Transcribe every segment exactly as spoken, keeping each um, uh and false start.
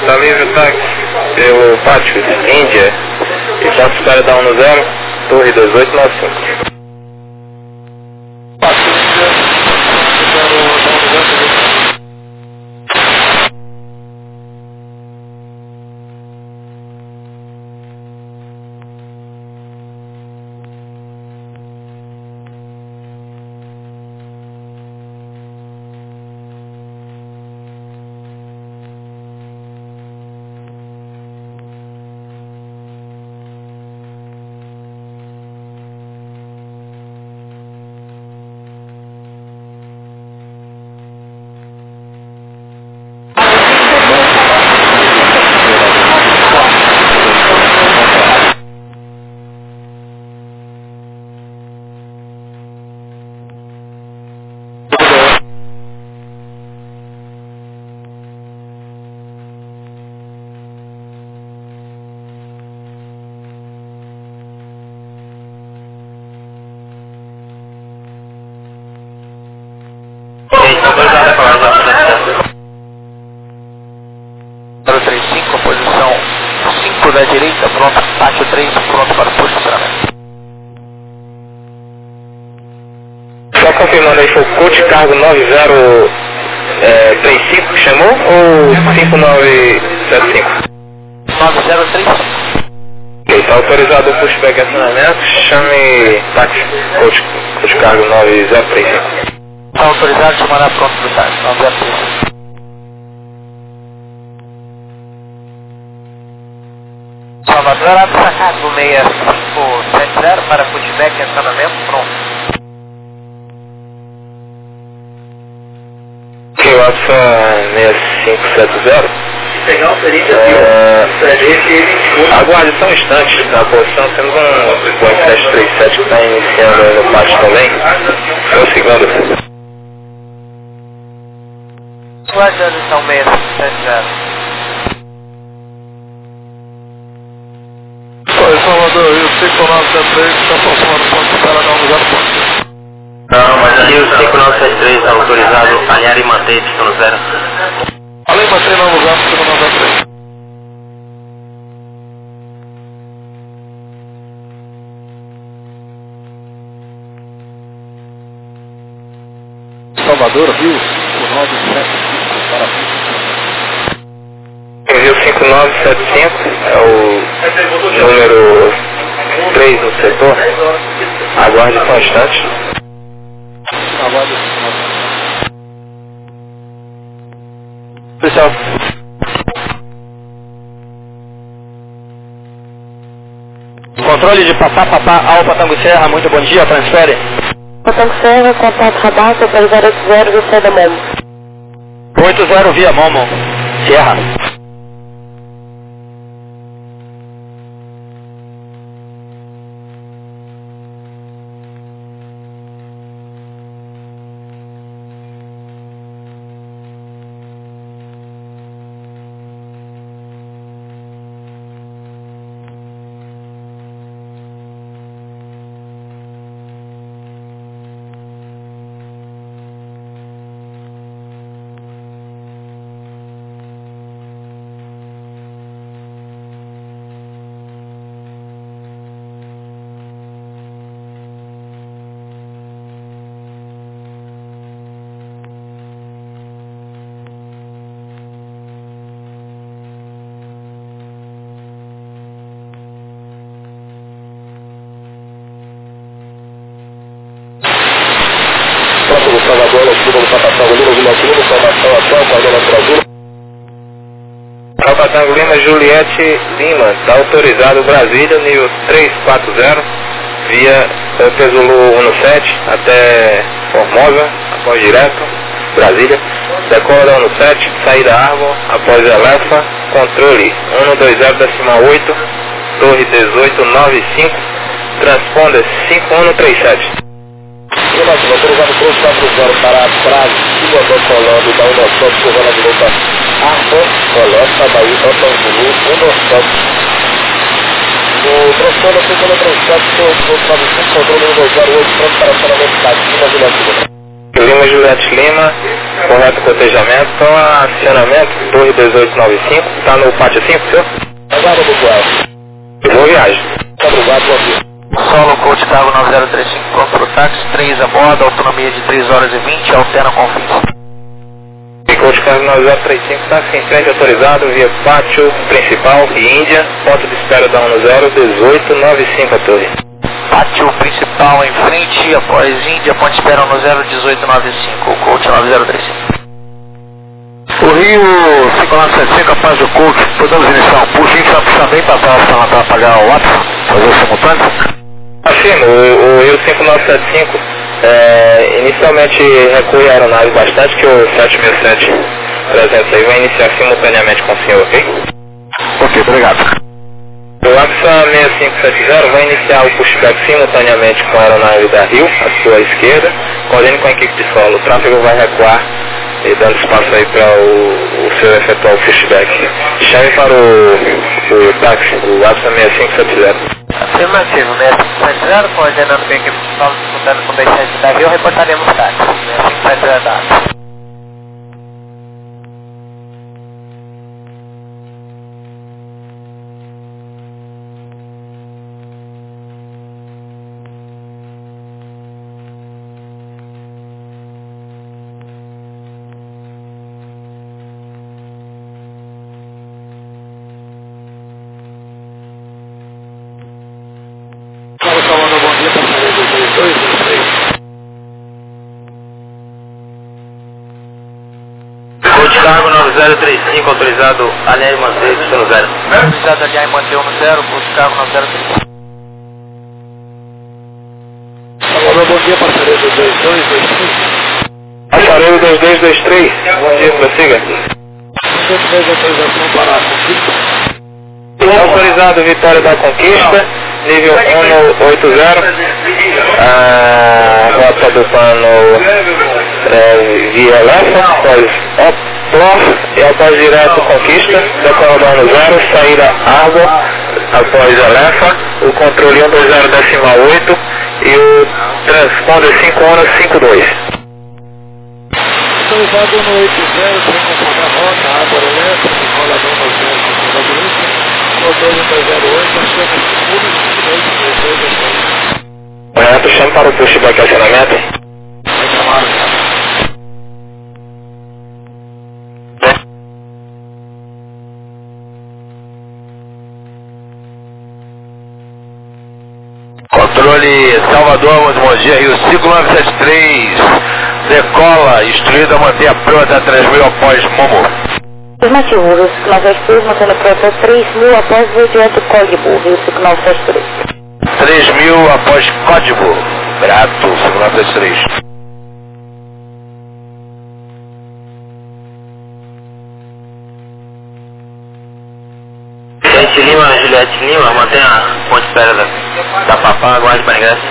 Tá livre o táxi pelo pátio Índia e faço espera da um no zero, torre dois oito nove cinco. Pátio Índia, zero nove. zero três cinco, posição cinco da direita, pronto, pátio três, pronto para o posicionamento. Só confirmando aí, foi o coach cargo nove zero três cinco que chamou ou cinco nove sete cinco? nove zero três cinco. Ok, está autorizado o pushback e acionamento, chame táxi coach, coach cargo nove zero três cinco. Está autorizado de mandar pronto para o táxi, nove zero três cinco. Salvador, Araçá Cargo seis cinco sete zero para pushback e acionamento, pronto. Ok, o Alfa seis cinco sete zero. Pegar o ferida É... aqui, Aguarde só um instante na posição, temos um Boeing sete três sete que está iniciando aí no pátio também. Só um segundo. Guardando então seis cinco sete zero. Salvador, eu sei que o nove sete três está aproximando o ponto de espera não usar ponto. Não, mas ali o cinco nove sete três está autorizado, alinhar e manter destino zero. Além de manter não usar, cinco nove sete três. Salvador, Rio, cinco nove sete cinco, para Rio cinco nove sete cinco é o número três no setor. Aguarde só um instante. Aguarde. Pessoal, controle de Papá, Papá, Alfa Tango Serra, muito bom dia, transfere. Tango Serra, contato Rabato, zero zero oito zero, você é da Momo. oito zero via Momo, Serra. Próximo Salvador, na escuta do Papatango Lima, Lima Lima, informação atual, coordenação Brasil. Papatango Lima, Juliette Lima, está autorizado Brasília, nível três quatro zero, via Pesulu sete até Formosa, após direto, Brasília. Decola sete, saída Argo, após Elefa, controle um dois zero decimal oito, torre dezoito nove cinco, transponder cinco um três sete. Relativa, autorizado três quatro zero para Brasília, decolando da Unosoft, curvando a direita Arco, Coleta, Bahia, Otangulu, Unosoft. O transponder cinco um três sete, nove cinco, controle um dois zero oito, pronto para acionamento da Lima, Vila Lima. Lima, Juliette Lima, correto cotejamento, então acionamento, Torre dezoito noventa e cinco, está no pátio cinco, senhor? Agora, Buguel. Boa viagem. Obrigado, bom dia. Solo Coach Cargo nove zero três cinco, pronto para o táxi, três a bordo, autonomia de três horas e vinte, alterna com fins. Coach Cargo nove zero três cinco, táxi em frente autorizado via pátio principal e Índia, ponto de espera da um zero dezoito noventa e cinco a torre. Pátio principal em frente, após Índia, ponto de espera um zero dezoito noventa e cinco, Coach nove zero três cinco. O Rio cinco nove sete cinco, após o Coach, podemos iniciar um push, a gente vai puxar bem para trás para não atrapalhar o Watson, fazer o simultâneo? Afirmo, o, o Rio cinco nove sete cinco é, inicialmente recui a aeronave bastante, que o sete seis sete trezentos aí vai iniciar simultaneamente com o senhor, ok? Ok, obrigado. O A X A seis cinco sete zero vai iniciar o pushback simultaneamente com a aeronave da Rio, à sua esquerda, coordene com a equipe de solo. O tráfego vai recuar e dando espaço aí para o, o senhor efetuar o pushback. Chame para o, o táxi, o A X A seis cinco sete zero. Afirmativo, seis cinco sete zero, coordenando com a equipe de solo, disputando com o B sete da Rio, reportaremos táxi, seis cinco sete zero dado. Cargo nove zero três cinco, autorizado alinhar e manter, destino zero. Autorizado alinhar e manter um zero, Coach Cargo nove zero três cinco. Alô, bom dia, parceiro do dois dois dois cinco. Passareiro dois dois dois três, bom dia, prossiga. Você fez autorização para a conquista? Autorizado Vitória da Conquista, nível cento e oitenta, a rota do plano é, via Lefa, após Oplor e após direto Conquista, decorador no zero, saída Água, após Elefa, o controle cento e vinte decimal oito e o transponder cinco horas cinquenta e dois. Autorizado no oito zero, sem confundar a rota, água elétrica, rolador no zero, confundador, motor no dois zero oito, chama seguro, dois dois dois dois. Correto, chame para o pushback acionamento. Controle Salvador, bom dia, Rio cinco nove sete três, decola, instruído a manter a pronta três mil após Momo. Afirmativo, Rio cinco nove sete três, mantendo pronto três mil após o direto código, Rio cinco nove sete três. três mil após código, grato, cinco nove sete três. Gente Lima, Juliette Lima, mantenha a ponte espera da, da Papá, aguarde para ingresso.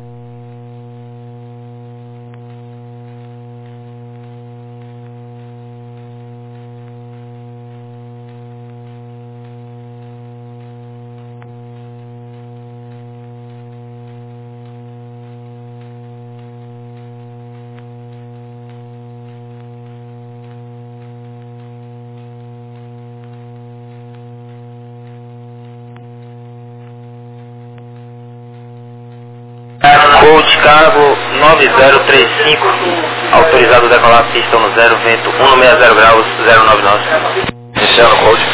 Coach Cargo nove zero três cinco, autorizado a decolar pista no zero, vento cento e sessenta graus, zero nove nove. Iniciando o coach.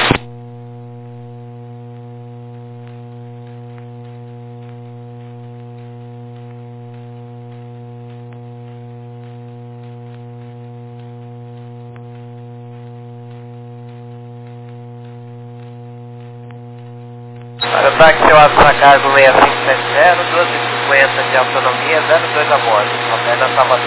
Para o táxi, eu abro para cargo seis cinco sete zero, doze e cinquenta de autonomia, zero dois a bordo, Alberta Salvador.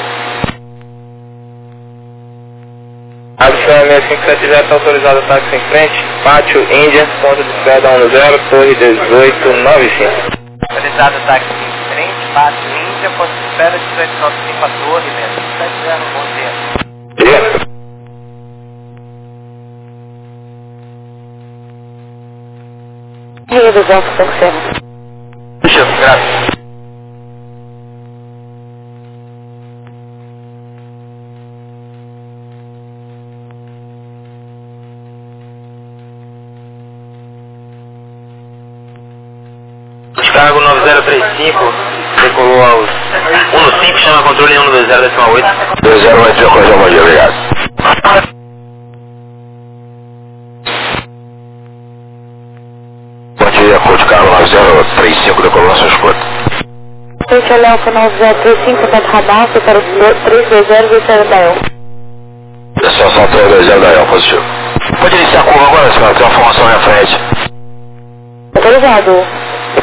Avião seis cinco sete zero está autorizado o táxi em frente, pátio Índia, ponto de espera um zero, torre dezoito noventa e cinco. Autorizado o táxi em frente, pátio Índia, ponto de espera dezoito noventa e cinco, a torre, mesmo, sete zero, bom dia. Dia. Rio duzentos e cinquenta. Graças. três cinco, decolou aos um no cinco, chama controle em um no dois zero decimal oito. dois zero oito, já correu, bom dia, obrigado. Bom dia, Code Carlos nove zero três cinco, decolou na sua escuta. State Alfa nove zero três cinco, tá de radar, para o três dois zero, dois zero da El. Situação três dois zero da El, positivo. Pode iniciar a curva agora, senhora, tem uma formação na minha frente. Autorizado.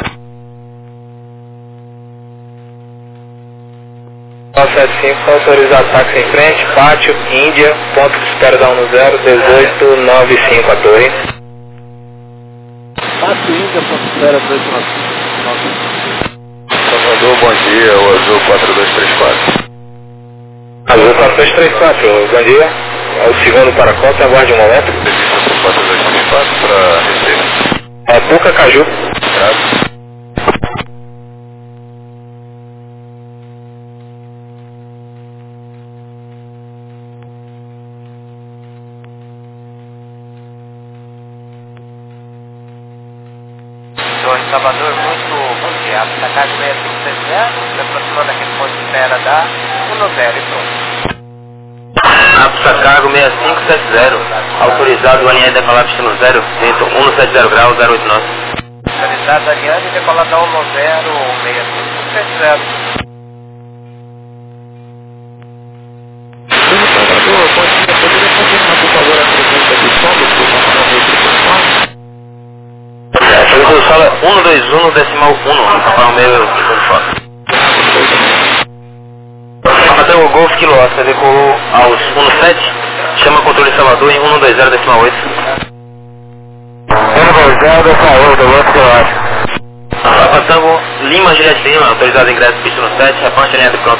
nove sete cinco, autorizado táxi em frente, pátio, Índia, ponto de espera da um no zero, dezoito nove cinco, a torre. Pátio Índia, ponto espera dois nove cinco. Salvador, bom dia, o Azul quatro dois três quatro. Azul quatro dois três quatro, bom dia. É o segundo para a cota, aguarde um momento. quatro dois três quatro para Receita. É Puca Caju. Graças. Torre Salvador, muito bom dia. Atacado seis cinco seis zero, se aproximando aquele ponto de espera da um no zero e pronto. Apsa Cargo seis cinco sete zero, autorizado a linha de decolar destino zero, vento um no sete zero graus, zero oito nove. Autorizado a linha de decolar da um no zero, seis cinco sete zero. Salvador, bom dia, poderia confirmar por favor a presença de som do seu Essa resolução é um no dois um decimal um, Papai Romeu de foto. Até o Golf Kilo Oscar decolou aos um no sete, chama controle Salvador em um no dois zero decimal oito. um no dois zero decimal oito, Golf Kilo Oscar. Papa Tango, Lima Juliette Lima, autorizado ingresso pista no sete, reponte linha de pronto.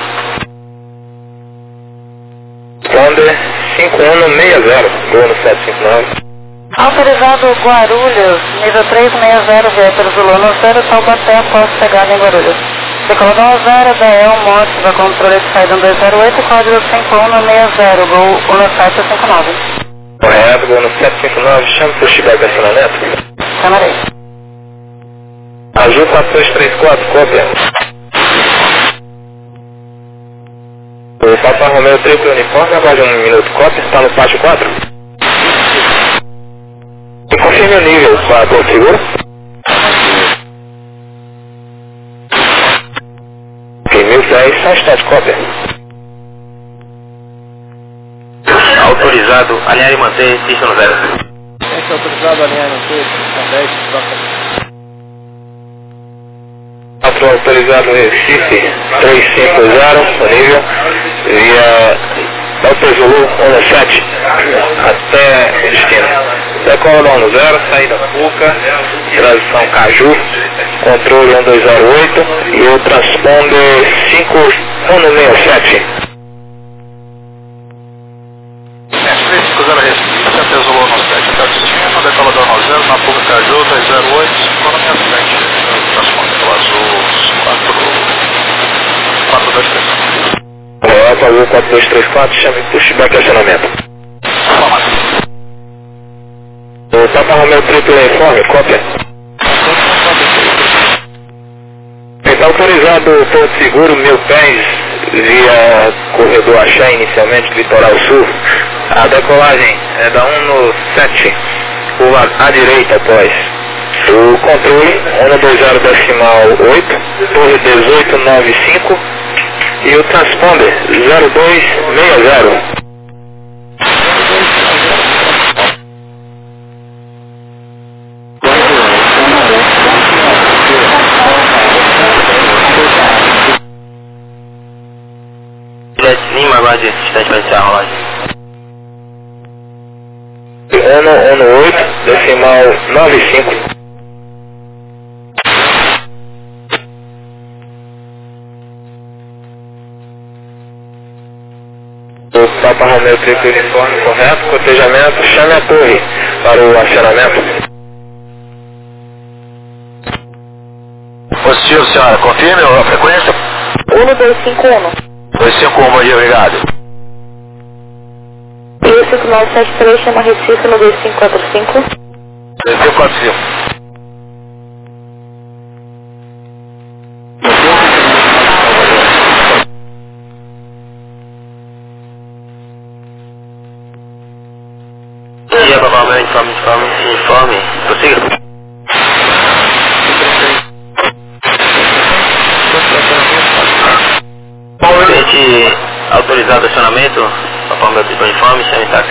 Thunder cinco um seis zero, Gol no sete cinco nove. Autorizado Guarulhos, nível três seis zero, Vietero Zulu no zero, Taubaté, após chegada em Guarulhos. Decolou da zero, da El, Morte, da controle de saída um dois zero oito, código cinco um seis zero, Gol um no sete cinco nove. Correto, Gol no sete cinco nove, chama para o Chibac acionamento. Chamarei. Azul quatro dois três quatro, cópia. O Papa Romeu triplo uniforme, aguarde um minuto, cópia, está no pátio quatro. E confirme o nível para Porto Seguro. Ok, mil dez, só está de cópia. Autorizado, alinhar e manter, pista no zero. Esse é autorizado a linha no seis, dez, troca. quatro autorizado Recife, três cinco zero, disponível, via Delta Zulu um no sete, até o destino. Decola um no zero, saída Puca, transição Caju, controle um dois zero oito e o transponder cinco um no seis sete. três cinco zero Recife, até Zulu no sete, até o destino, decolador nove zero, na Puca Caju, dois zero oito, ficou na minha frente, transponder pelo Azul quatro dois três quatro. Correto, Azul quatro dois três quatro, chame pushback acionamento. O Papa Romeu triplo uniforme, cópia. Está autorizado Porto Seguro, mil pés, via corredor Axé, inicialmente Litoral Sul. A decolagem é da um no sete, curva à direita após. O controle um no dois zero decimal oito, torre dezoito nove cinco e o transponder zero dois seis zero. Lima, aguarde assistente para iniciar a rolagem. um no oito, decimal nove cinco. O Papa Romeu triplo uniforme correto, cotejamento, chame a torre para o acionamento. Positivo, senhora, confirme a frequência. um dois cinco um. dois cinco um, bom dia, obrigado. Isso que nós sete três chama Recife no dois cinco quatro cinco. dois cinco quatro cinco. Uniforme, prossiga. Cliente autorizado acionamento, Papa meu tipo uniforme, semi-táxi.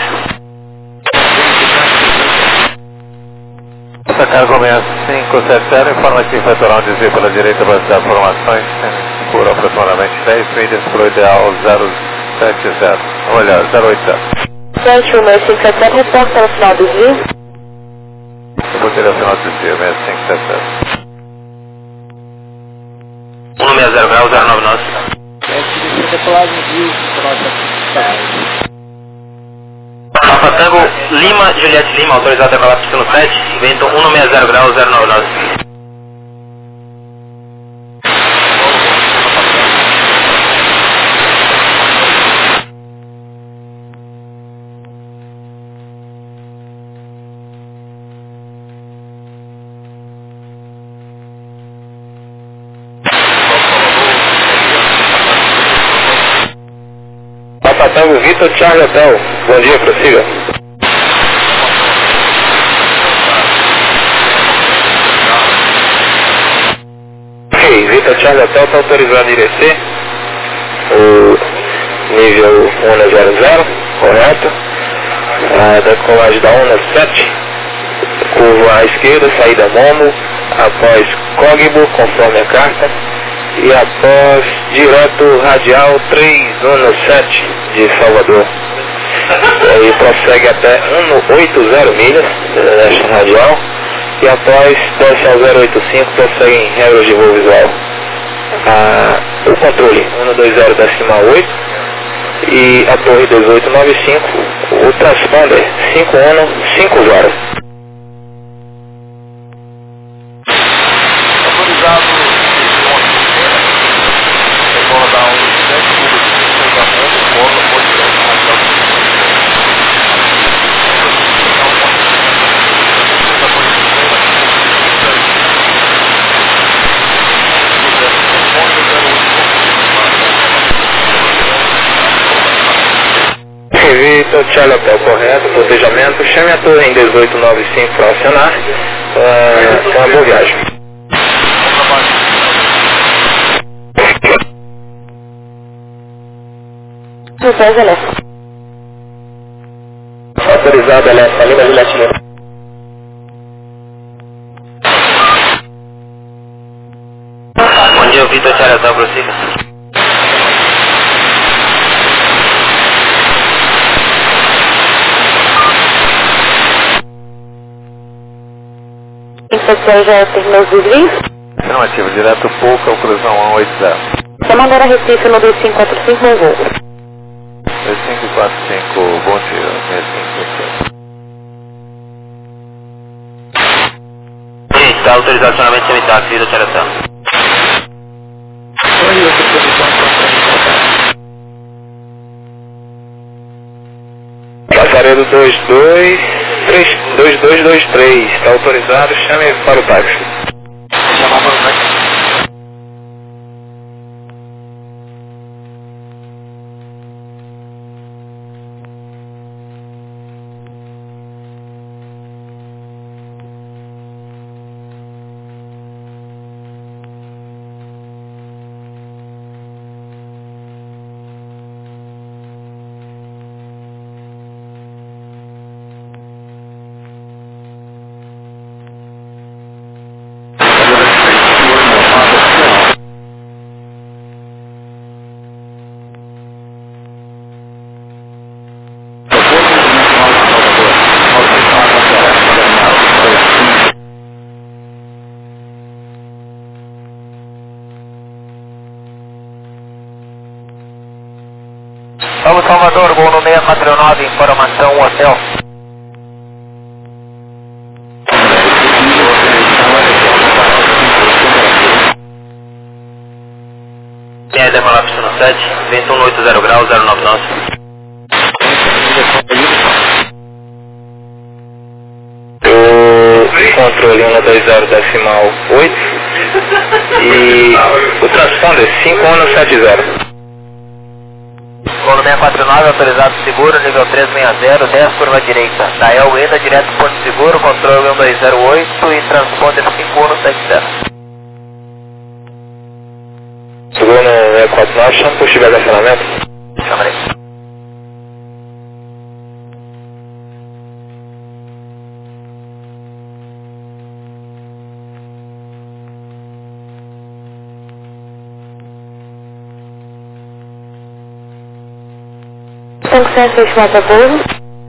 Essa carga começa cinco sete zero, informativo retornal desvio pela direita para dar informações por aproximadamente dez milhas para o ideal zero sete zero, olha, zero oito zero. sete um seis cinco sete zero, reporta ao final do desvio. Eu vou ter o final do desvio, seis cinco sete zero. cento e sessenta graus, zero nove nove. Papa Tango, Lima, Juliette Lima, autorizado a decolar pistão sete, vento cento e sessenta graus, zero nove nove. Papa Tango, Vitor Charlie Hotel, bom dia, prossiga. Ok, Vitor Charlie Hotel está autorizado a descer, o nível cento e, correto, a decolagem da onda sete, curva à esquerda, saída Momo, após Cogbo, conforme a carta, e após direto radial trezentos e sete de Salvador. E prossegue até cento e oitenta milhas nesta radial, e após desce ao zero oito cinco, prossegue em regras de voo visual. Ah, o controle cento e vinte decimal oito e a torre dezoito noventa e cinco, o transponder cinco um cinco zero. Autorizado, bola da um sete, bola foi direto na radial. Vitor Charlie Hotel, correto, protejamento, chame a torre em dezoito noventa e cinco para acionar, uh, uma boa viagem. Autorizado, Alessa, Lima Juliette Lima. Bom dia, Vitor Charlie Hotel, prossiga. Inspeção já terminou os desvios? Afirmativo, direto pouco ao cruzão cento e oitenta. Comandante Recife no dois cinco quatro cinco, meu voo. dois cinco quatro cinco, bom dia, seis cinco sete zero. Está autorizado acionamento semi-táxi, Vitor Charlie Hotel. Passaredo dois dois três dois dois dois três, está autorizado, chame para o táxi. Chamar para o táxi. Vamos Salvador, voo no seis quatro nove, informação hotel. Quem é decolar pistão sete, vento cento e oitenta graus, zero nove nove. O controle cento e vinte decimal oito e o transponder cinco um sete zero. Voo seis quatro nove, autorizado seguro, nível três seis zero, dez, curva direita. Da El Eda, direto ao Porto Seguro, controle um dois zero oito e transponder cinco um sete zero. Seguro no seis quatro nove, chama por estiver de acionamento. Chamarei. cinco cento e estimado a pouso.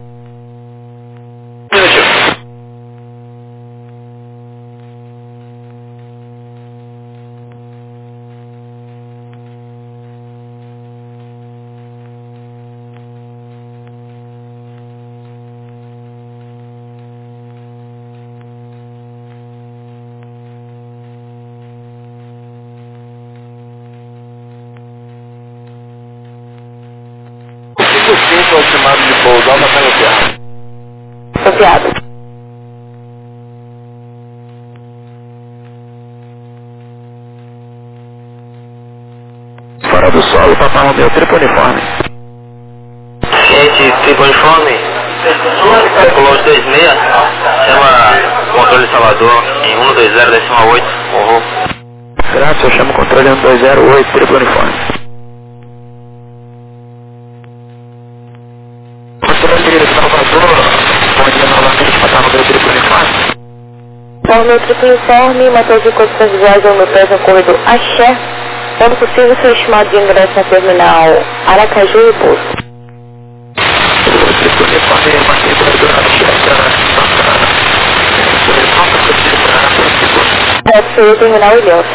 cinco é estimado de pouso, alta pelo Copiado. Fora do solo, Papai Romeu, triplo uniforme. Gente, triplo uniforme, calculou dois seis, chama controle Salvador em um dois zero, décima oito, morro. Graças, eu chamo o controle um dois zero oito, triplo uniforme. Controle Salvador, bom dia novamente, Papai Romeu, triplo uniforme. Papai Romeu, triplo uniforme, motor de condições visuais ao meu pé no corredor Axé. Quando possível, seu estimado de ingresso na terminal Aracaju e Poço. Triplo uniforme, marquei corredor Axé, Pode ser o terminal Ilhéus.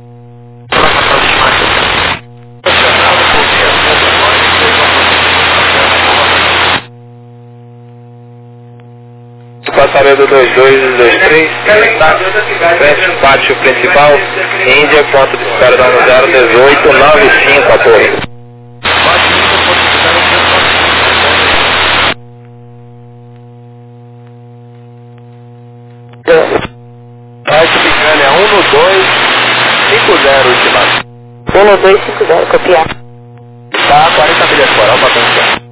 Passaria do dois dois dois três, frente ao pátio principal, Índia, ponto de espera da um zero dezoito nove cinco, apoio. Parte pequena é um no dois cinco zero, estimado. um no dois cinco zero, copiar. Tá, quarenta milhas por hora, atenção.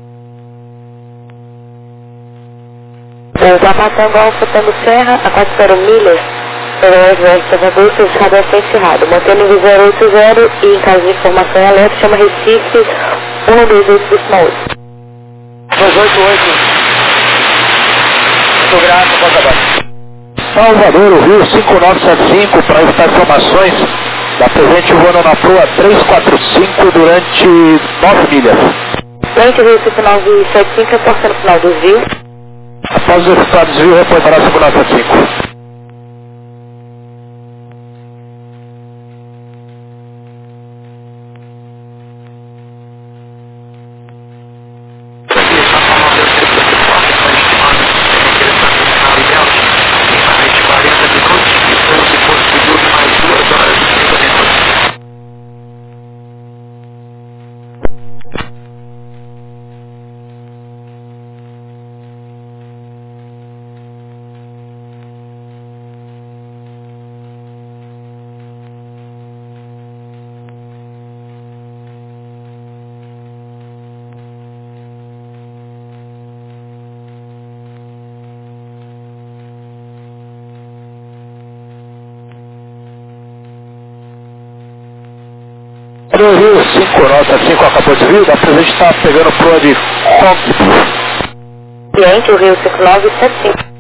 O Papatango Alfa Tango Serra, a quatro zero milhas, pelo Exército Salvador, seu estado é encerrado. Mantendo o zero oito zero e em caso de informação em alerta, chama Recife um dois oito oito. dois oito oito. Muito grato, pode acabar. Salvador, o Rio cinco nove sete cinco, para estar informações da presente voando na Proa três quatro cinco durante nove milhas. Frente Rio cinco nove sete cinco, reportando o final do desvio. Após o resultado do desvio, reportará cinco nove sete cinco. O Rio cinco nove sete cinco acabou de vir, da presente está pegando proa de Hong. Cliente, o Rio cinco nove sete cinco.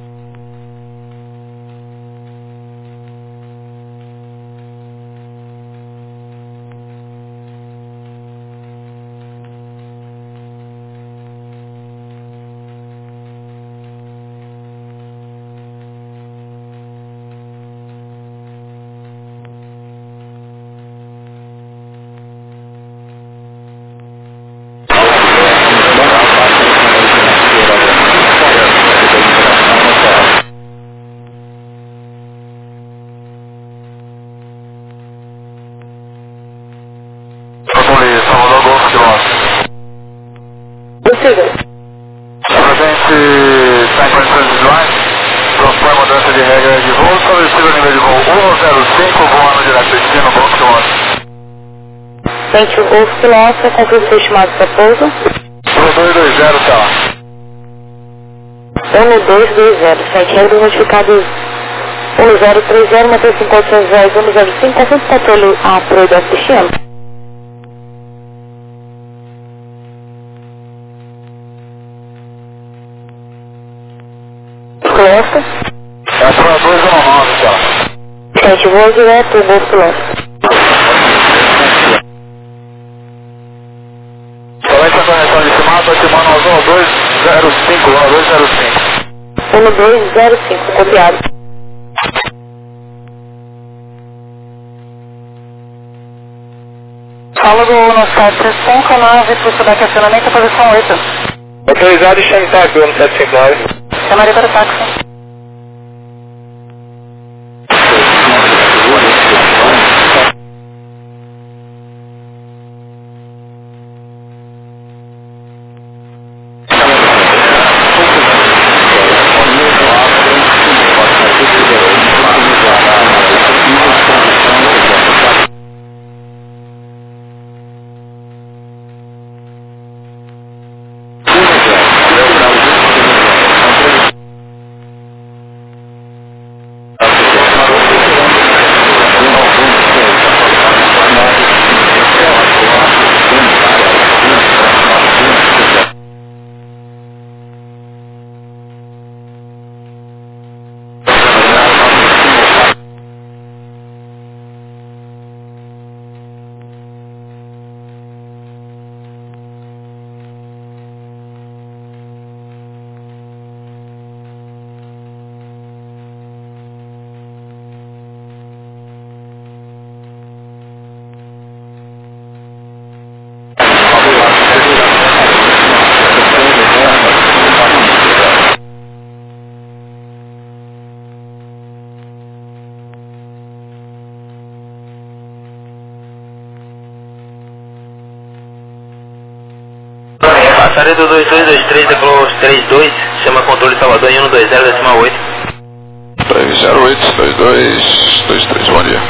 Presente está em condições visuais, propõe mudança de regra de voo, solicita o nível de voo um zero cinco, voando direto destino, Box Frente o Golfo Quilômetro, confirma o seu estimado para pouso. um dois dois zero, tá lá. um dois dois zero, frente aéreo notificado um zero três zero, mantém cinco oitocentos dez, um zero cinco, confirma o controle a Pro do destino. Quilômetro. É para dois um nove, tá lá. Frente voo direto, o Golfo Quilômetro. Colete a correção de estimado, estimando um dois zero cinco, um dois zero cinco. um dois zero cinco, copiado. Fala do nosso sete cinco nove, pulso de acionamento, posição oito. Autorizado e chame táxi, um sete cinco nove. Chamaria para o táxi. Passaria do dois dois dois três, decolou três dois, chama controle Salvador em um dois zero, decimal oito. três zero oito, dois dois dois três, bom dia.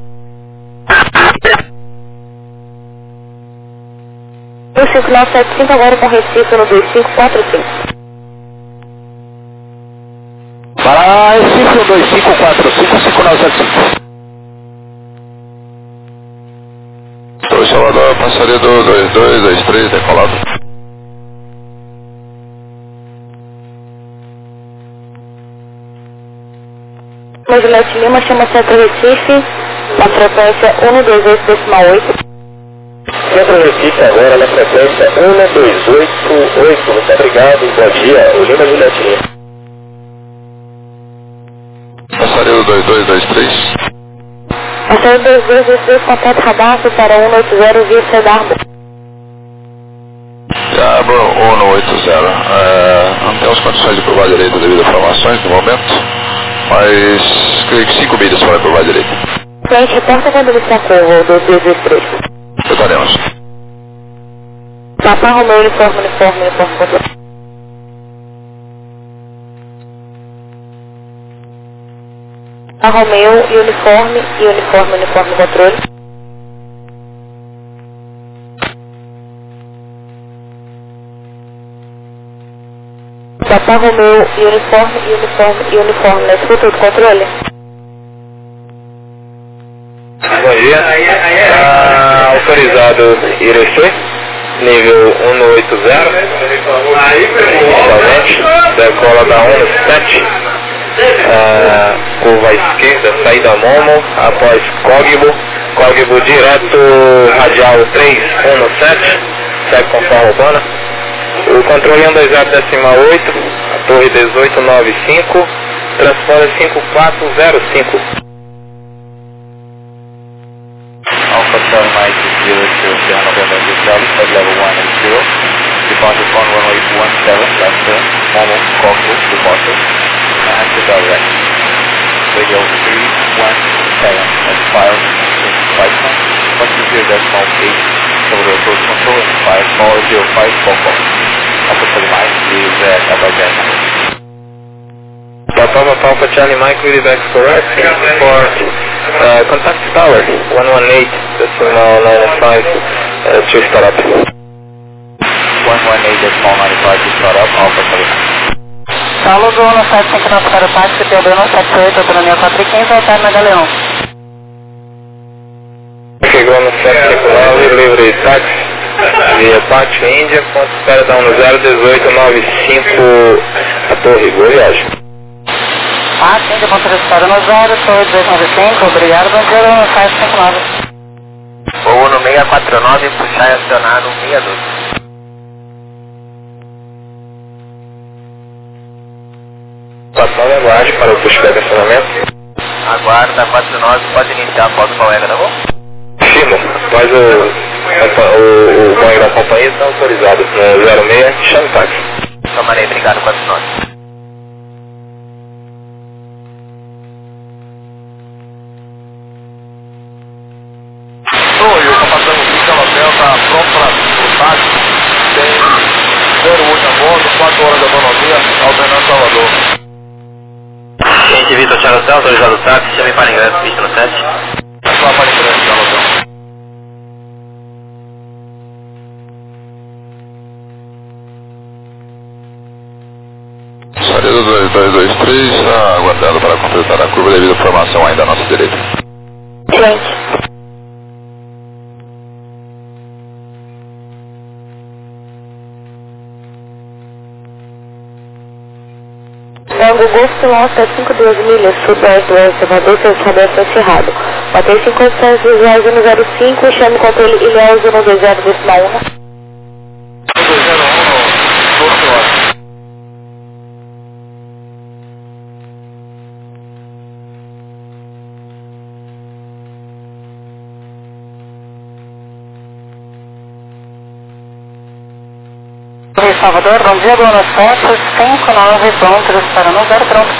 um cinco nove sete cinco, agora com Recife no dois cinco quatro cinco. Para Recife, dois cinco quatro cinco, cinco nove sete cinco. Dois Salvador, passaria do dois dois dois três, decolado. Mas Juliette Lima chama Centro Recife, na frequência um dois oito decimal oito. Centro Recife agora na frequência um dois oito oito, muito obrigado, bom dia, o Lima Juliette Lima. Passaria do dois dois dois três. Passaria do dois dois dois três, contato radar para um oito zero via Cedarbo. Diabo um oito zero. É, não temos condições de provar direito devido a informações no momento. Mas creio que cinco milhas para provar direito. Frente, reporta quando ele está com o dois dois dois três. Estaremos. Papa Romeu, uniforme, uniforme, uniforme, controle. Papa Romeu e uniforme, e uniforme, uniforme, controle. Papa Romeu e uniforme, e uniforme, e uniforme, na escuta do controle. Bom dia, ah, autorizado I R C, nível um oito zero, inicialmente, decola da um sete, ah, curva esquerda, saída Momo, após Cógbo, Cógbo direto, radial três um sete, segue com forma urbana. O controle um dois zero decimal oito, a torre dezoito nove cinco, transponder cinco quatro zero cinco. Alpha Charlie Mike zero zero seven November to Charlie, flight level one eight zero. Departure on runway one seven, left turn, normal cockpit departure, and to direct. Radio three one seven at five in flight time, one two zero decimal eight, over the approach control and five four zero five four four. Alpha Charlie Mike is at Abajan. Papa Papa Charlie Mike, really that's correct. For Uh, contact tower, one one eight, decimal ninety-five, uh, to start up. one one eight decimal ninety-five to start up, Alpha seven. Saulo do um sete cinco nove para o táxi, P B um sete oito, autonomia quatro quinze, voltar na Galeão. Chegou no sete cinco nove, livre táxi, via Pátio Índia, ponto de espera da um zero dezoito nove cinco, a Torre, boa viagem. Pátio Índia, ponto de espera no zero, Torre dois nove cinco, obrigado, bom dia, um sete cinco nove. Voo no seis quatro nove, puxar e acionar no seis doze. quatro nove, aguarde para o push de acionamento. Aguarda quatro nove, pode iniciar após o colega, tá bom? Firmo, após o, o, o banho da companhia está autorizado no zero seis, chame o táxi. Tomarei, obrigado, quatro nove. Oi, eu estou passando aqui, que a hotel está pronto para o táxi. Tem zero oito a bordo, quatro horas de autonomia, alternando Salvador. Gente, Vitor Charles Hotel, autorizado o táxi, chame para ingresso, pista no sete. É só para ingresso, Salvador. Saída dois dois dois três, aguardando para completar a curva devido à formação ainda à nossa direita. Gente. Tango Golfo Alta cinco duas milhas, sudoeste do Salvador, seu estabelece acirrado. Batei cinco condições visuais no zero cinco e chame o controle Ilhéus no dois zero decimal um. dois zero um, doze horas. Salvador, bom dia, Bruno Santos, cinco nove, pronto, para no zero, pronto.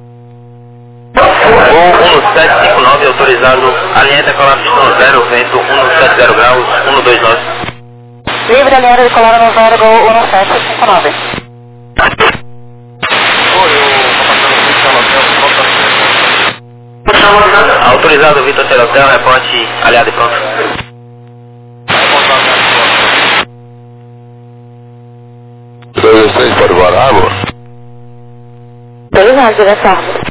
Voo um sete cinco nove, autorizado, alinha decolar pistão zero, vento um sete zero graus, um dois nove. Livre alinhada decolar no zero, gol um sete cinco nove. Oi, eu estou passando aqui, que a hotel está pronto. Autorizado, Vitor Charles Hotel, reporte aliado e pronto. dois dois três, pode voar a água? Autorizado, diretor.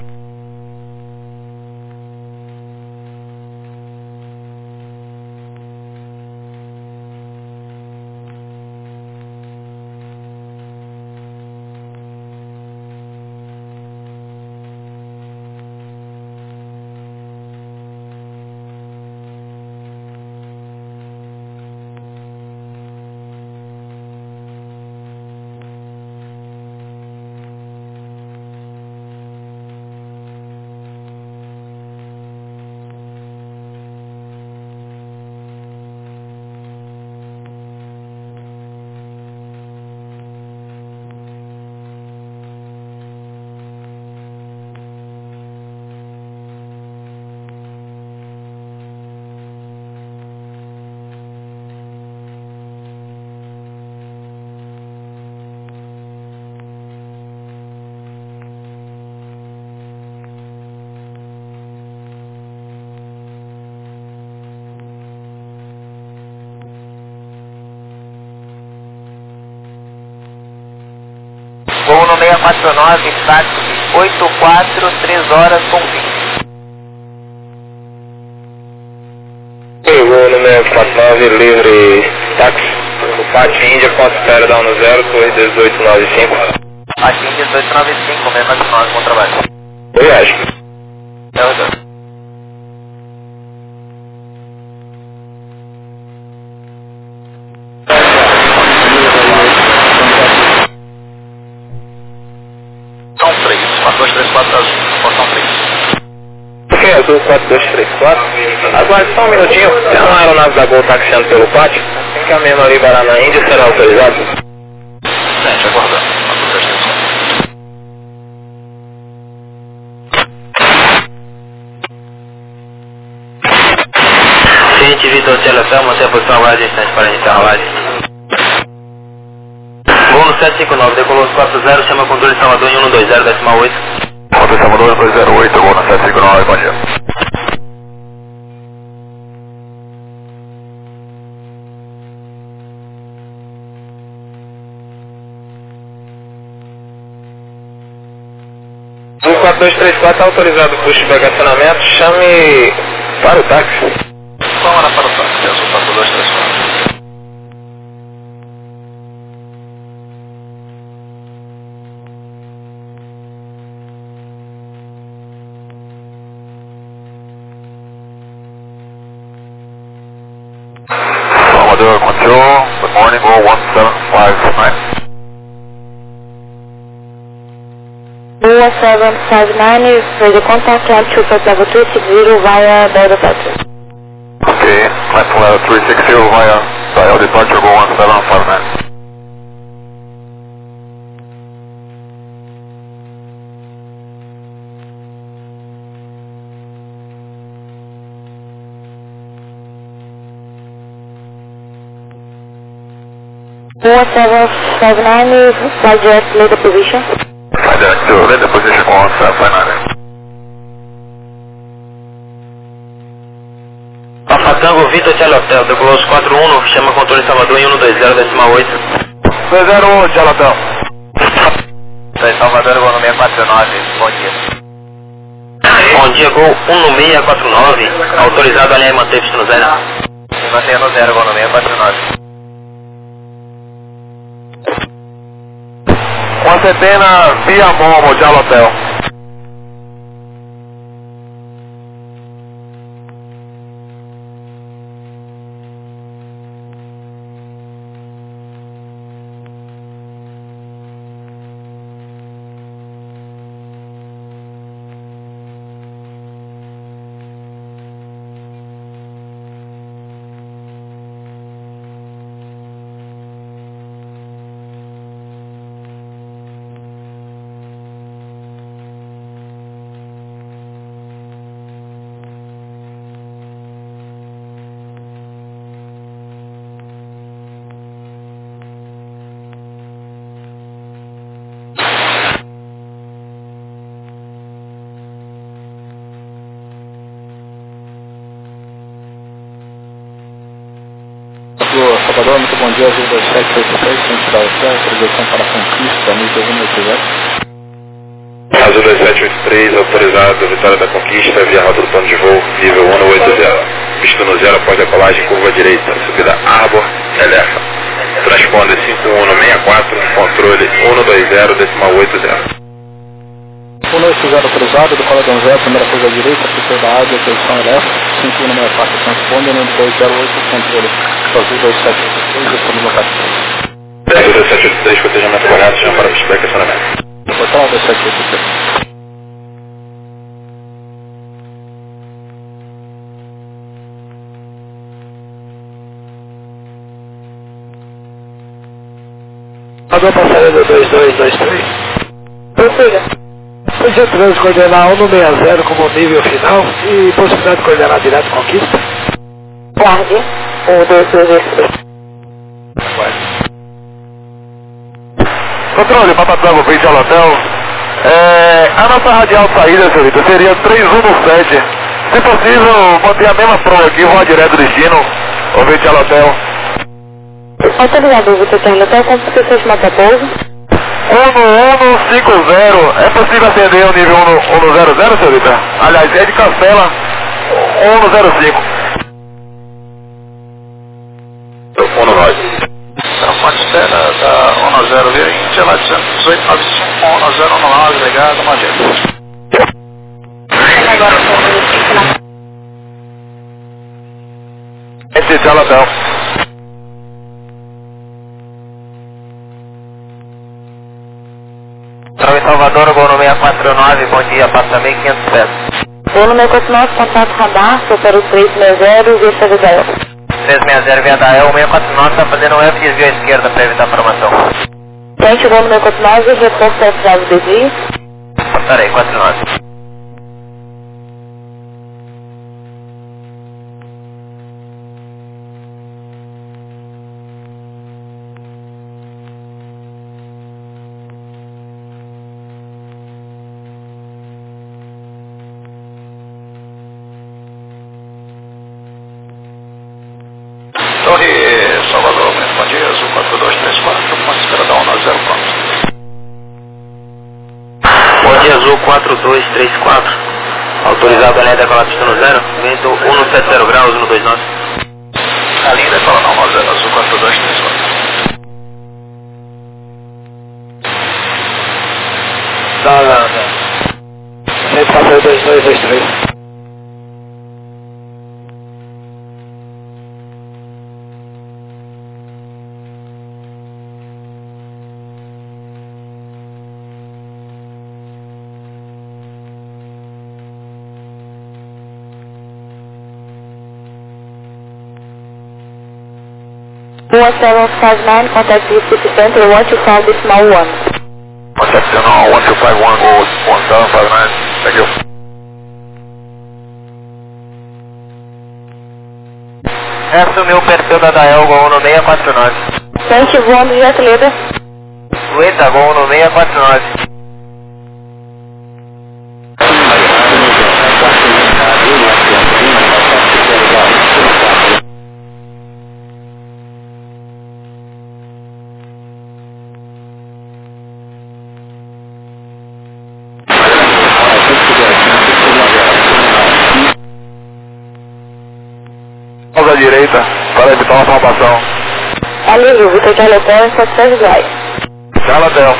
Voo no seis quatro nove, táxi oito quatro, três horas com vinte. Voo no seis quatro nove, livre táxi, no Pátio Índia, ponto de espera da um zero, Torre dezoito nove cinco. Pátio Índia dezoito nove cinco, seis quatro nove, bom trabalho. Boa viagem. É o dois. São três, quatro dois três quatro azul, portão três. Ok, azul quatro dois três quatro. Aguarde só um minutinho, tem uma aeronave da Gol taxiando pelo pátio. Assim que a mesma liberar na Índia, será autorizado. Gente, aguardando. quatro dois três quatro. Gente, Vitor Charles Hotel, manter a posição agora distante para iniciar a rolagem. Voo no sete cinco nove, decolou quatro zero, chama o controle Salvador em um dois zero, decimal oito. Controle Salvador dois zero oito, vou na sete cinco nove, bom dia. quatro dois três quatro, autorizado push back acionamento, chame para o táxi. Vamos lá para o táxi, Azul quatro dois três quatro. Salvador Control, good morning, roll one seven five nine. one seven five nine, radio contact climb two flight level three six zero via dial departure. Okay, climb to level three six zero via dial departure, go one seven five nine. one seven five nine, flight direct later position. Fly direct to Linda position one seven five nine. Alfa Tango Vitor Charlie Hotel, decolou quatro um, chama controle Salvador em um dois zero decimal oito. dois zero um, Charlie Hotel. Sou Salvador, gol no seis quatro nove, bom dia. Bom dia, gol um no seis quatro nove, autorizado a linha manter-se no zero. Se mantenha no zero, gol no seis quatro nove. Uma centena via Momo, Charlie Hotel. Salvador, muito bom dia, Azul dois sete oito três, centro da hotel, projeção para a Conquista, nível um oito zero. Azul dois sete oito três, autorizado, Vitória da Conquista, via rota do plano de voo, nível um oito zero. Visto no zero após decolagem, curva direita, subida Arbor, Elefa. Transponder cinco um seis quatro, controle um dois zero decimal oito zero. um oito zero cruzado, decoladão zero, primeira curva direita, pista da água, posição Elefa, cinco um seis quatro, transponder um dois zero oito, controle Azul dois sete oito três, estamos no localização. Azul dois sete oito três, cotejamento correto, chama para push back acionamento. Portal dois sete oito três. Azul passageiro dois dois dois três. Prossiga. Podia trânsito coordenar um no seis zero como nível final e possibilidade de coordenar direto Conquista. Guarde. um dois dois três. Controle, Papa Tango, Vitor Hotel. É, a nossa radial saída, senhorita, seria três um no sete. Se possível, manter a mesma prova aqui, voar direto destino, o Vitor Hotel. Autorizado, Vitor Charlie Hotel, como você fez uma pouso? um um cinco zero, é possível atender o nível um zero zero, senhorita? Aliás, é de Cancela, um zero cinco. um nove. Telefone espera da um zero vinte, ela dizendo dezoito nove cinco, um zero um nove, ligado, Magenta. Esse Charlie Hotel. Salve Salvador, gol no seis quatro nove, bom dia, passa mil e quinhentos pés. Vou no meu continuo, contato radar, sou para o três seis zero, via chave da Elfa. três seis zero via da E L, seis quatro nove, está fazendo um F desvio à esquerda para evitar formação. Gente, vou no meu continuo, reforço a chave de desvio. Passarei, quatro nove. Torre Salvador, muito bom dia, Azul quatro dois três quatro, ponto espera da um zero quatro. Bom dia, Azul quatro quatro dois três quatro. Autorizado a linha decolar pista no zero. Vento um sete zero graus, um dois nove. A linha decola não, no zero, azul quatro dois três quatro. Tá, não, não. Sempre passei dois dois dois três. one seven five nine, contact the city center, one two five decimal one. Contact center one two five one, go one seven five nine, thank you. Assumiu o perfil da Dael, Gol um seis quatro nove. Tente voando de jet leader. Sueta, Gol um seis quatro nove. Vamos à direita, para evitar uma salvação. Alívio, Vitor de Aletel em setecentos reais. Tchau, Tel.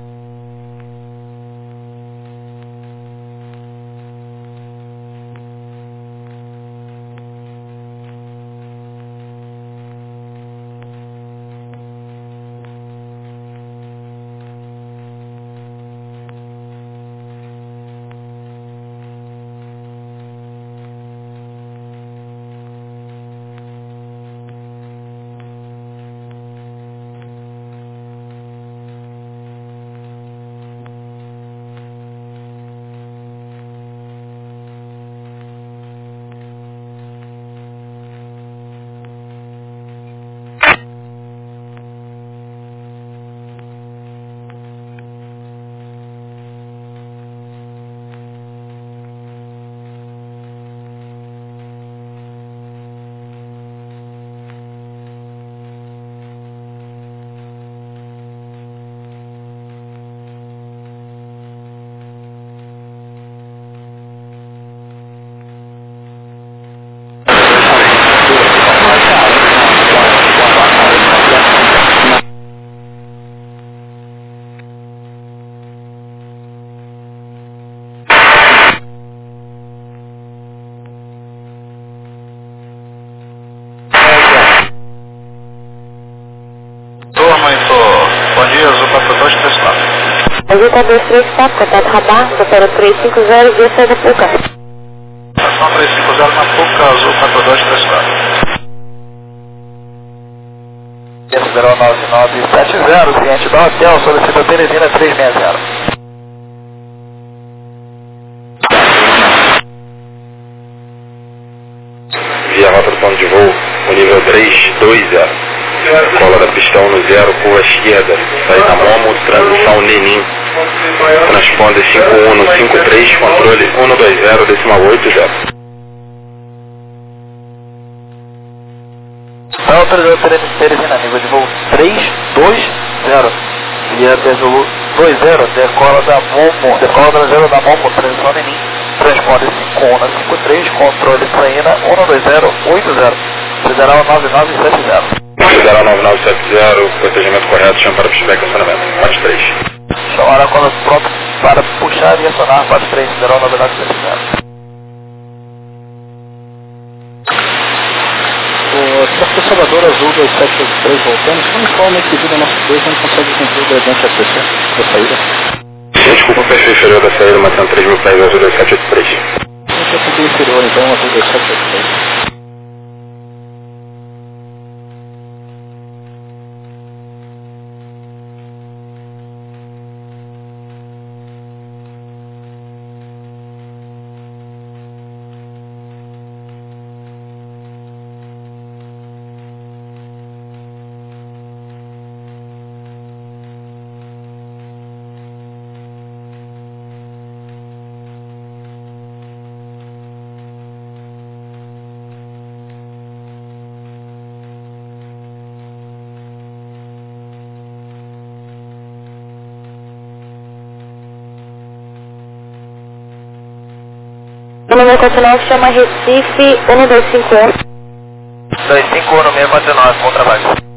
Azul quatro dois três quatro, contato Rabar, zero três cinco zero, via saída Puca. Estação três cinco zero na Puca, azul quatro dois três quatro. zero nove nove sete zero, cliente da hotel, solicita Teresina três seis zero. Via rota do ponto de voo, o nível três dois zero. Cola da pistão no zero, curva esquerda, saída Momo, transição Nenim. Transponder cinco um cinco três, controle um dois zero, decimal oito zero. Está autorizado Teresina, nível de voo três dois zero. Via Tesouro dois zero, decola da Momo, decola da zero da Momo, transição Nenim. Transponder cinco um cinco três, controle Praína um dois zero oito zero. Federal nove nove sete zero. Federal nove nove sete zero, procedimento correto, chama para pushback e acionamento. quatro três. Chamar a cola pronto para puxar e acionar quatro três, Federal nove nove sete zero. Tráfego Salvador Azul dois sete oito três voltando, só informa que devido ao nosso dois não consegue cumprir o gradante A T C da saída. Desculpa, perfil inferior da saída, mantendo três mil pés, Azul dois sete oito três. Esse é o perfil inferior, então, Azul dois sete oito três. no seis quatro nove, chama Recife, um dois cinco um. dois cinco um no seis quatro nove, bom trabalho.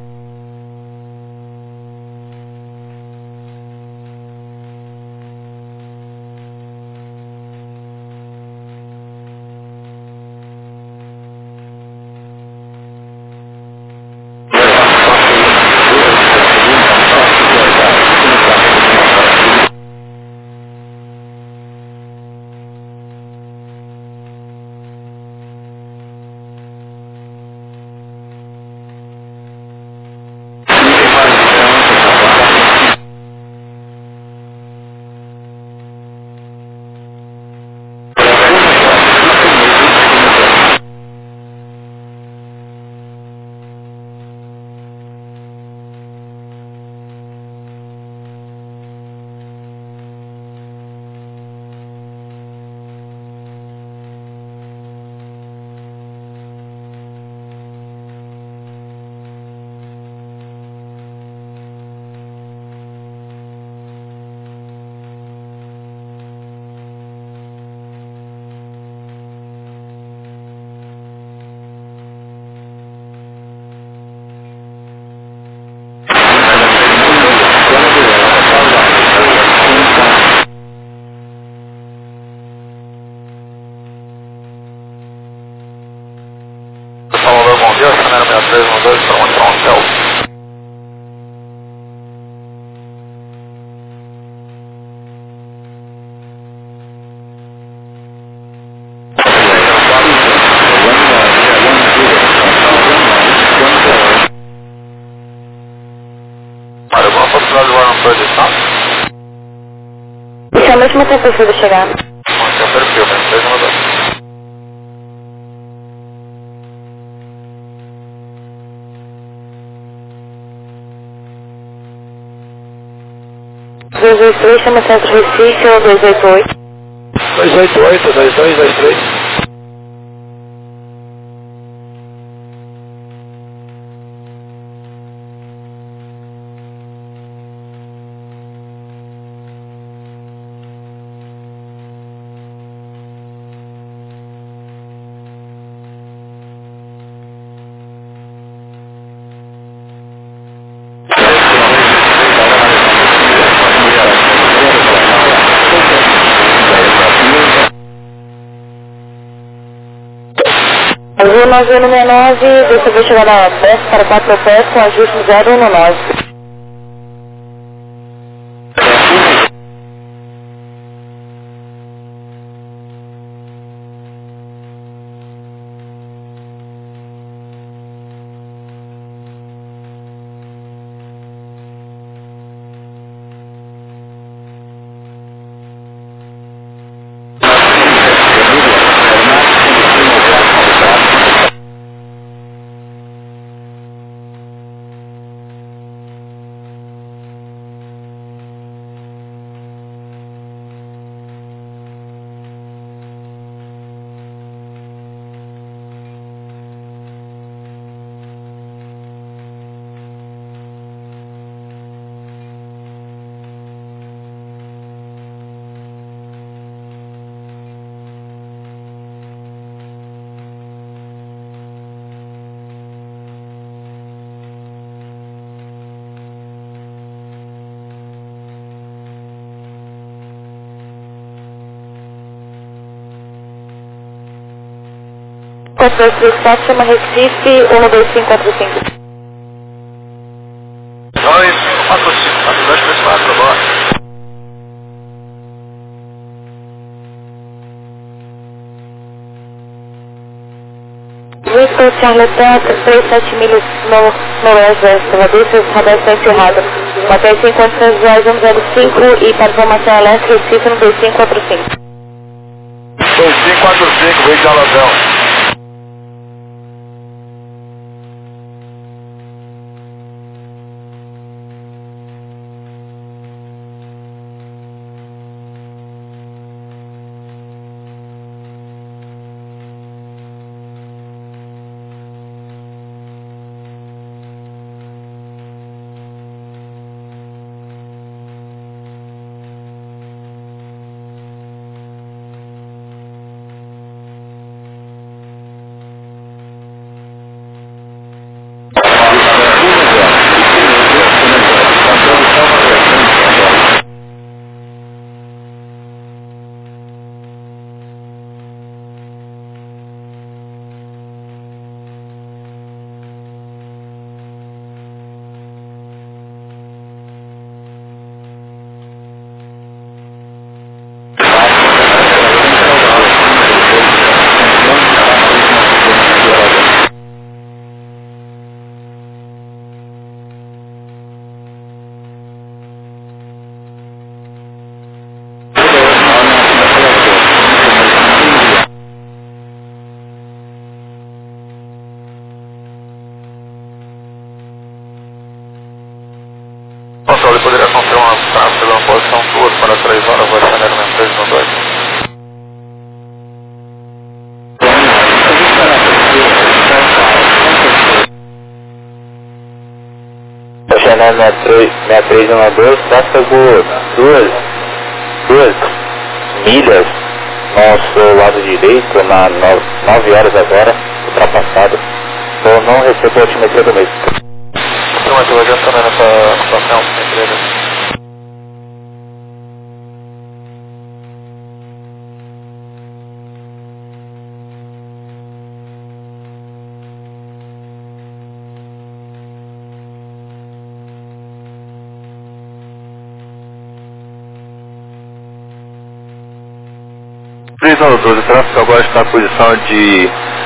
Salvador, bom dia, Canela seis três um dois, para onde está o céu? Mário, alguma possibilidade de voar no projeção? Isso é a mesma temperatura de chegar. Bom, esse é o perfil, mesmo, seis um dois. dois dois três, chama Centro Recife, ou dois oito oito. dois oito oito, dois dois dois três. Azul nove um nove, dessa vez chegar na Best para quatro pés com ajuste zero um nove. quatro dois três quatro, chama Recife, um dois cinco quatro cinco. dois cinco quatro cinco, quatro dois três quatro, agora. Victor Charlotte, três sete milhas no noroeste, Ladícias, radar está encerrado. Matéria sem condições visuais um zero cinco e para informação elétrica, Recife no dois cinco quatro cinco. dois cinco quatro cinco, veio de Aladão. nove seis três um dois, tráfego duas, duas milhas nosso lado direito, na nove horas agora, ultrapassado. Eu não recebo a altimetria do mês. Afirmativo, adiantando nessa situação, beleza. três nove doze, o tráfego agora está na posição de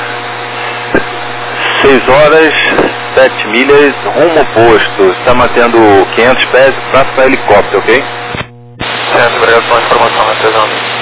seis horas, sete milhas, rumo oposto. Está mantendo quinhentos pés, tráfego para helicóptero, ok? Certo, obrigado pela informação, três nove doze.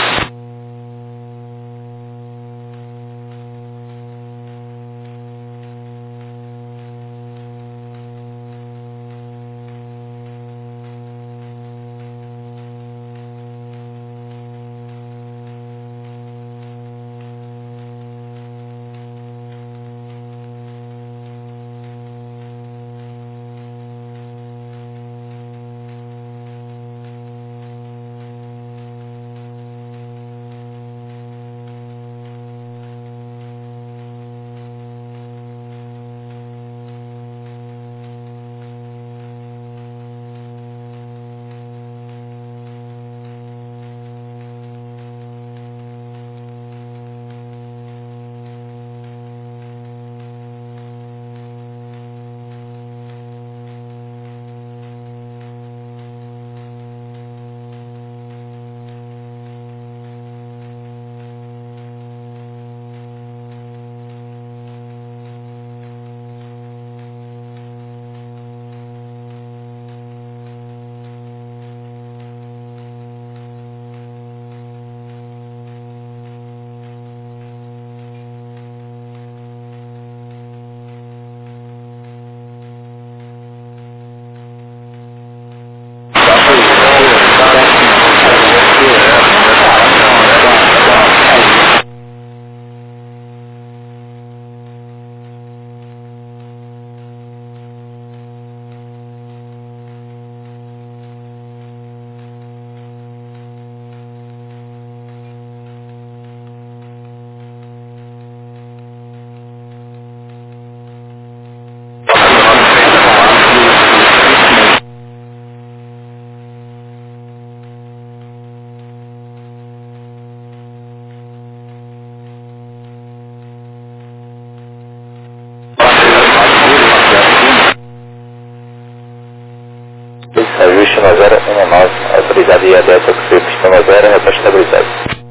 Ajuste no zero um nove, autorizado I A D S oxy, pistão zero, repórter estabilizado.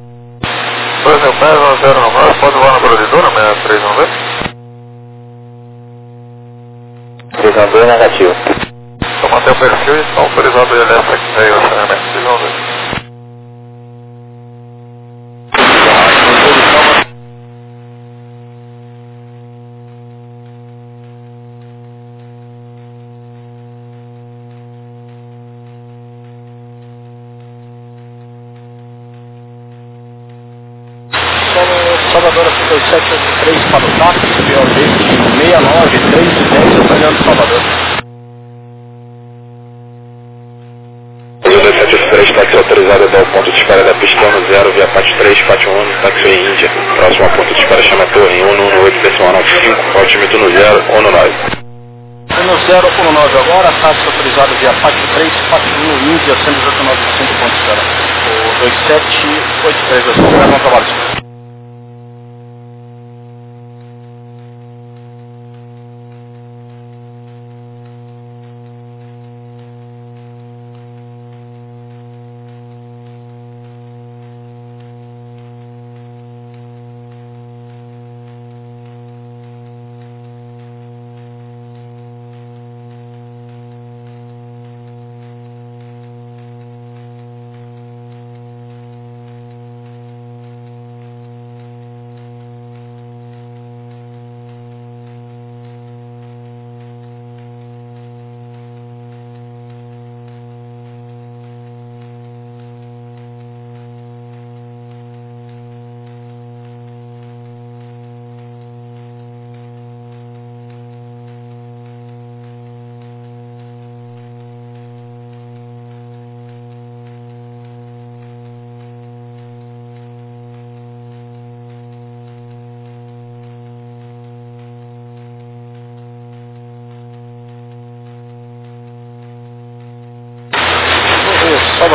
Pois meu pai, zero nove, pode voar na provedora, minha três nove? três nove negativo. Só manter o perfil e está autorizado o I A D S aqui, aí o acionamento, três nove. Salvador dois sete oito três para o táxi, P O D seis nove três dez, auxiliando Salvador. dois sete oito três, táxi autorizado até o ponto de espera da pista um zero, via parte três, parte um, táxi em Índia. Próximo ao ponto de espera chama Torre um um oito, decimal nove cinco, altímetro no zero, um nove. No zero um nove agora, táxi autorizado via parte três, parte um, Índia, cento e noventa e cinco, ponto de espera. O dois sete oito três, dois sete, bom trabalho.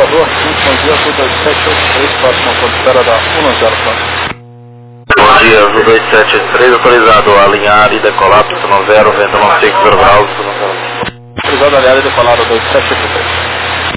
Salvador, muito bom dia, Azul dois sete oito três, próxima ponte espera da um zero quatro. Bom dia, Azul dois sete oito três, autorizado a alinhar e decolar para o zero, vento nove cinco zero graus, autorizado a alinhar e decolar o dois sete oito três.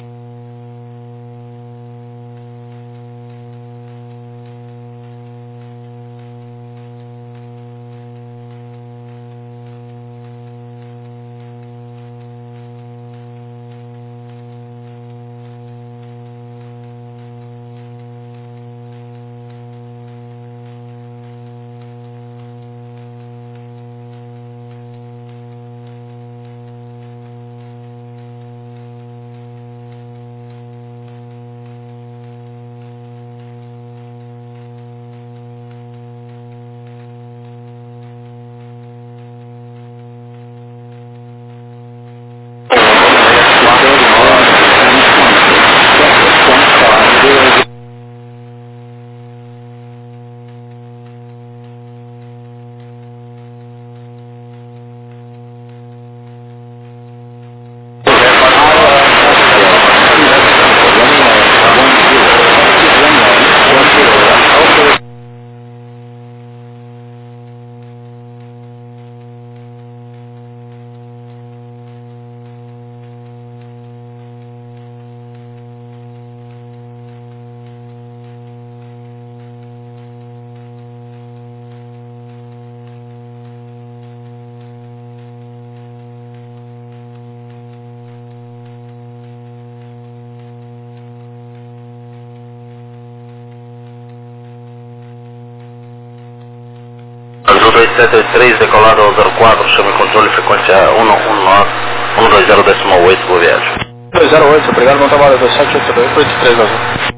Azul dois sete oito três, decolado ao zero quatro, chame controle frequência um um nove, um dois zero decimal oito, boa viagem. dois zero oito, obrigado, bom trabalho, dois sete oito dois, oito três Azul.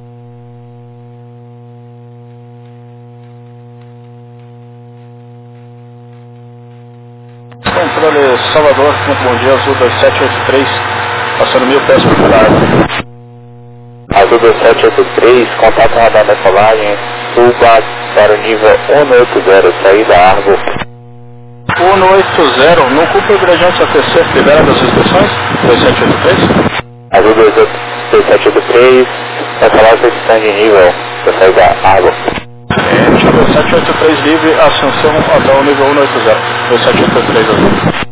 Controle Salvador, muito bom dia, Azul dois sete oito três, passando mil pés por cuidado. Azul dois sete oito três, contato radar decolagem, suba para o nível um oito zero, saída Argo. um oito zero, não cumpre o gradiente A T C, libera das restrições, dois sete oito três. Azul dois sete oito três, decolagem está de nível, da saída Argo. É, dois sete oito três livre, ascensão até o nível um oito zero, dois sete oito três Azul.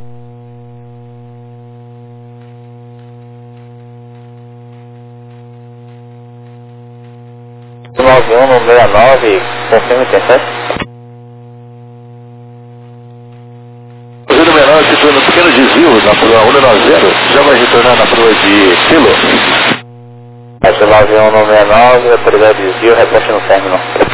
nove um seis nove, confirma intenção. O Zero menor situando um pequeno desvio na proa um nove zero, já vai retornar na proa de Silo. Azul nove um seis nove, autoridade de desvio, repete no término.